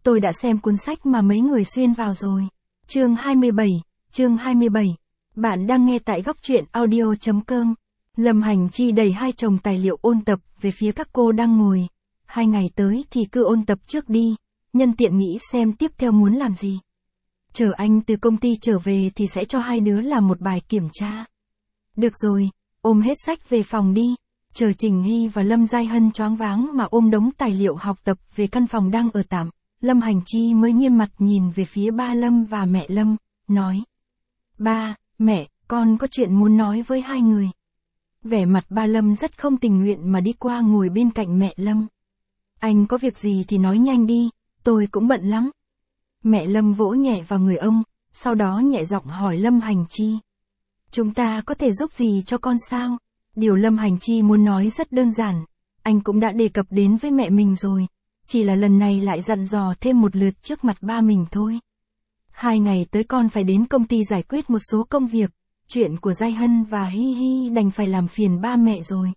tôi đã xem cuốn sách mà mấy người xuyên vào rồi. Chương 27. Bạn đang nghe tại góc truyện audio.com. Lâm Hành Chi đẩy hai chồng tài liệu ôn tập về phía các cô đang ngồi. 2 ngày tới thì cứ ôn tập trước đi, nhân tiện nghĩ xem tiếp theo muốn làm gì. Chờ anh từ công ty trở về thì sẽ cho hai đứa làm một bài kiểm tra. Được rồi, ôm hết sách về phòng đi. Chờ Trình Hy và Lâm Giai Hân choáng váng mà ôm đống tài liệu học tập về căn phòng đang ở tạm, Lâm Hành Chi mới nghiêm mặt nhìn về phía ba Lâm và mẹ Lâm, nói: Ba, mẹ, con có chuyện muốn nói với hai người. Vẻ mặt ba Lâm rất không tình nguyện mà đi qua ngồi bên cạnh mẹ Lâm. Anh có việc gì thì nói nhanh đi, tôi cũng bận lắm. Mẹ Lâm vỗ nhẹ vào người ông, sau đó nhẹ giọng hỏi Lâm Hành Chi: Chúng ta có thể giúp gì cho con sao? Điều Lâm Hành Chi muốn nói rất đơn giản, anh cũng đã đề cập đến với mẹ mình rồi, chỉ là lần này lại dặn dò thêm một lượt trước mặt ba mình thôi. 2 ngày tới con phải đến công ty giải quyết một số công việc, chuyện của Giai Hân và Hi Hi đành phải làm phiền ba mẹ rồi.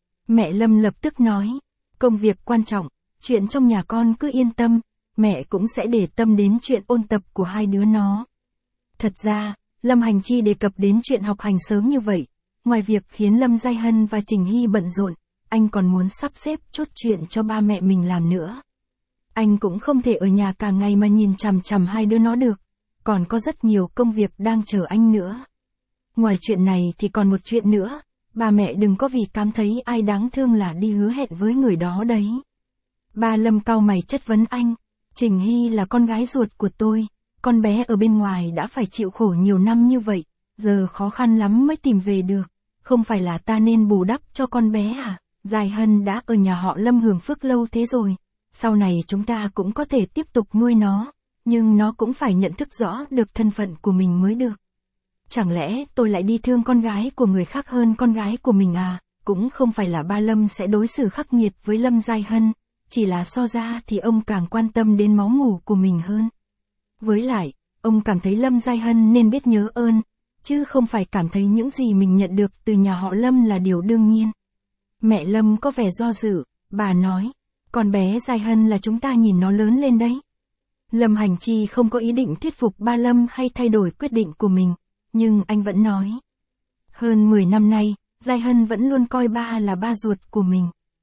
Mẹ Lâm lập tức nói: Công việc quan trọng, chuyện trong nhà con cứ yên tâm, mẹ cũng sẽ để tâm đến chuyện ôn tập của hai đứa nó. Thật ra, Lâm Hành Chi đề cập đến chuyện học hành sớm như vậy, ngoài việc khiến Lâm Giai Hân và Trình Hy bận rộn, anh còn muốn sắp xếp chốt chuyện cho ba mẹ mình làm nữa. Anh cũng không thể ở nhà cả ngày mà nhìn chằm chằm hai đứa nó được, còn có rất nhiều công việc đang chờ anh nữa. Ngoài chuyện này thì còn một chuyện nữa, ba mẹ đừng có vì cảm thấy ai đáng thương là đi hứa hẹn với người đó đấy. Ba Lâm cau mày chất vấn anh: Trình Hy là con gái ruột của tôi, con bé ở bên ngoài đã phải chịu khổ nhiều năm như vậy, giờ khó khăn lắm mới tìm về được, không phải là ta nên bù đắp cho con bé à? Giai Hân đã ở nhà họ Lâm hưởng phước lâu thế rồi, sau này chúng ta cũng có thể tiếp tục nuôi nó, nhưng nó cũng phải nhận thức rõ được thân phận của mình mới được. Chẳng lẽ tôi lại đi thương con gái của người khác hơn con gái của mình à? Cũng không phải là ba Lâm sẽ đối xử khắc nghiệt với Lâm Giai Hân, chỉ là so ra thì ông càng quan tâm đến máu mủ của mình hơn. Với lại, ông cảm thấy Lâm Giai Hân nên biết nhớ ơn, chứ không phải cảm thấy những gì mình nhận được từ nhà họ Lâm là điều đương nhiên. Mẹ Lâm có vẻ do dự, bà nói: Con bé Giai Hân là chúng ta nhìn nó lớn lên đấy. Lâm Hành Chi không có ý định thuyết phục ba Lâm hay thay đổi quyết định của mình, nhưng anh vẫn nói: Hơn 10 năm nay, Giai Hân vẫn luôn coi ba là ba ruột của mình.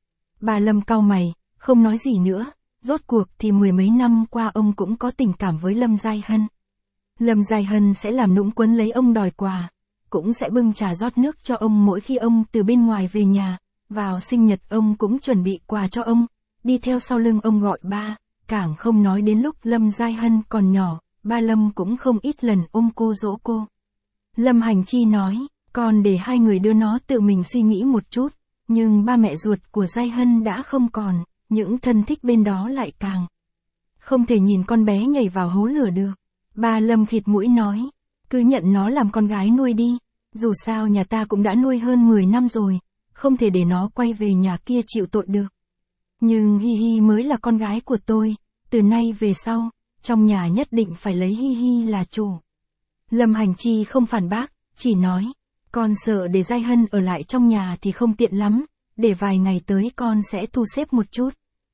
Bà Lâm cau mày, không nói gì nữa, rốt cuộc thì 10 mấy năm qua ông cũng có tình cảm với Lâm Giai Hân. Lâm Giai Hân sẽ làm nũng quấn lấy ông đòi quà, cũng sẽ bưng trà rót nước cho ông mỗi khi ông từ bên ngoài về nhà, vào sinh nhật ông cũng chuẩn bị quà cho ông, đi theo sau lưng ông gọi ba, càng không nói đến lúc Lâm Giai Hân còn nhỏ, ba Lâm cũng không ít lần ôm cô dỗ cô. Lâm Hành Chi nói: Con để hai người đưa nó tự mình suy nghĩ một chút, nhưng ba mẹ ruột của Giai Hân đã không còn, những thân thích bên đó lại càng không thể nhìn con bé nhảy vào hố lửa được. Ba Lâm khịt mũi nói: Cứ nhận nó làm con gái nuôi đi, dù sao nhà ta cũng đã nuôi hơn 10 năm rồi, không thể để nó quay về nhà kia chịu tội được. Nhưng Hi Hi mới là con gái của tôi, từ nay về sau, trong nhà nhất định phải lấy Hi Hi là chủ. Lâm Hành Chi không phản bác, chỉ nói: Con sợ để Giai Hân ở lại trong nhà thì không tiện lắm, để vài ngày tới con sẽ thu xếp một chút.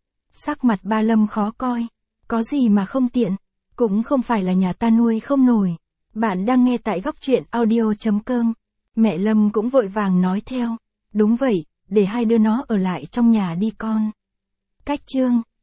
Sắc mặt ba Lâm khó coi: Có gì mà không tiện, cũng không phải là nhà ta nuôi không nổi. Bạn đang nghe tại góc truyện audio.com. Mẹ Lâm cũng vội vàng nói theo: Đúng vậy, để hai đứa nó ở lại trong nhà đi con. Cách chương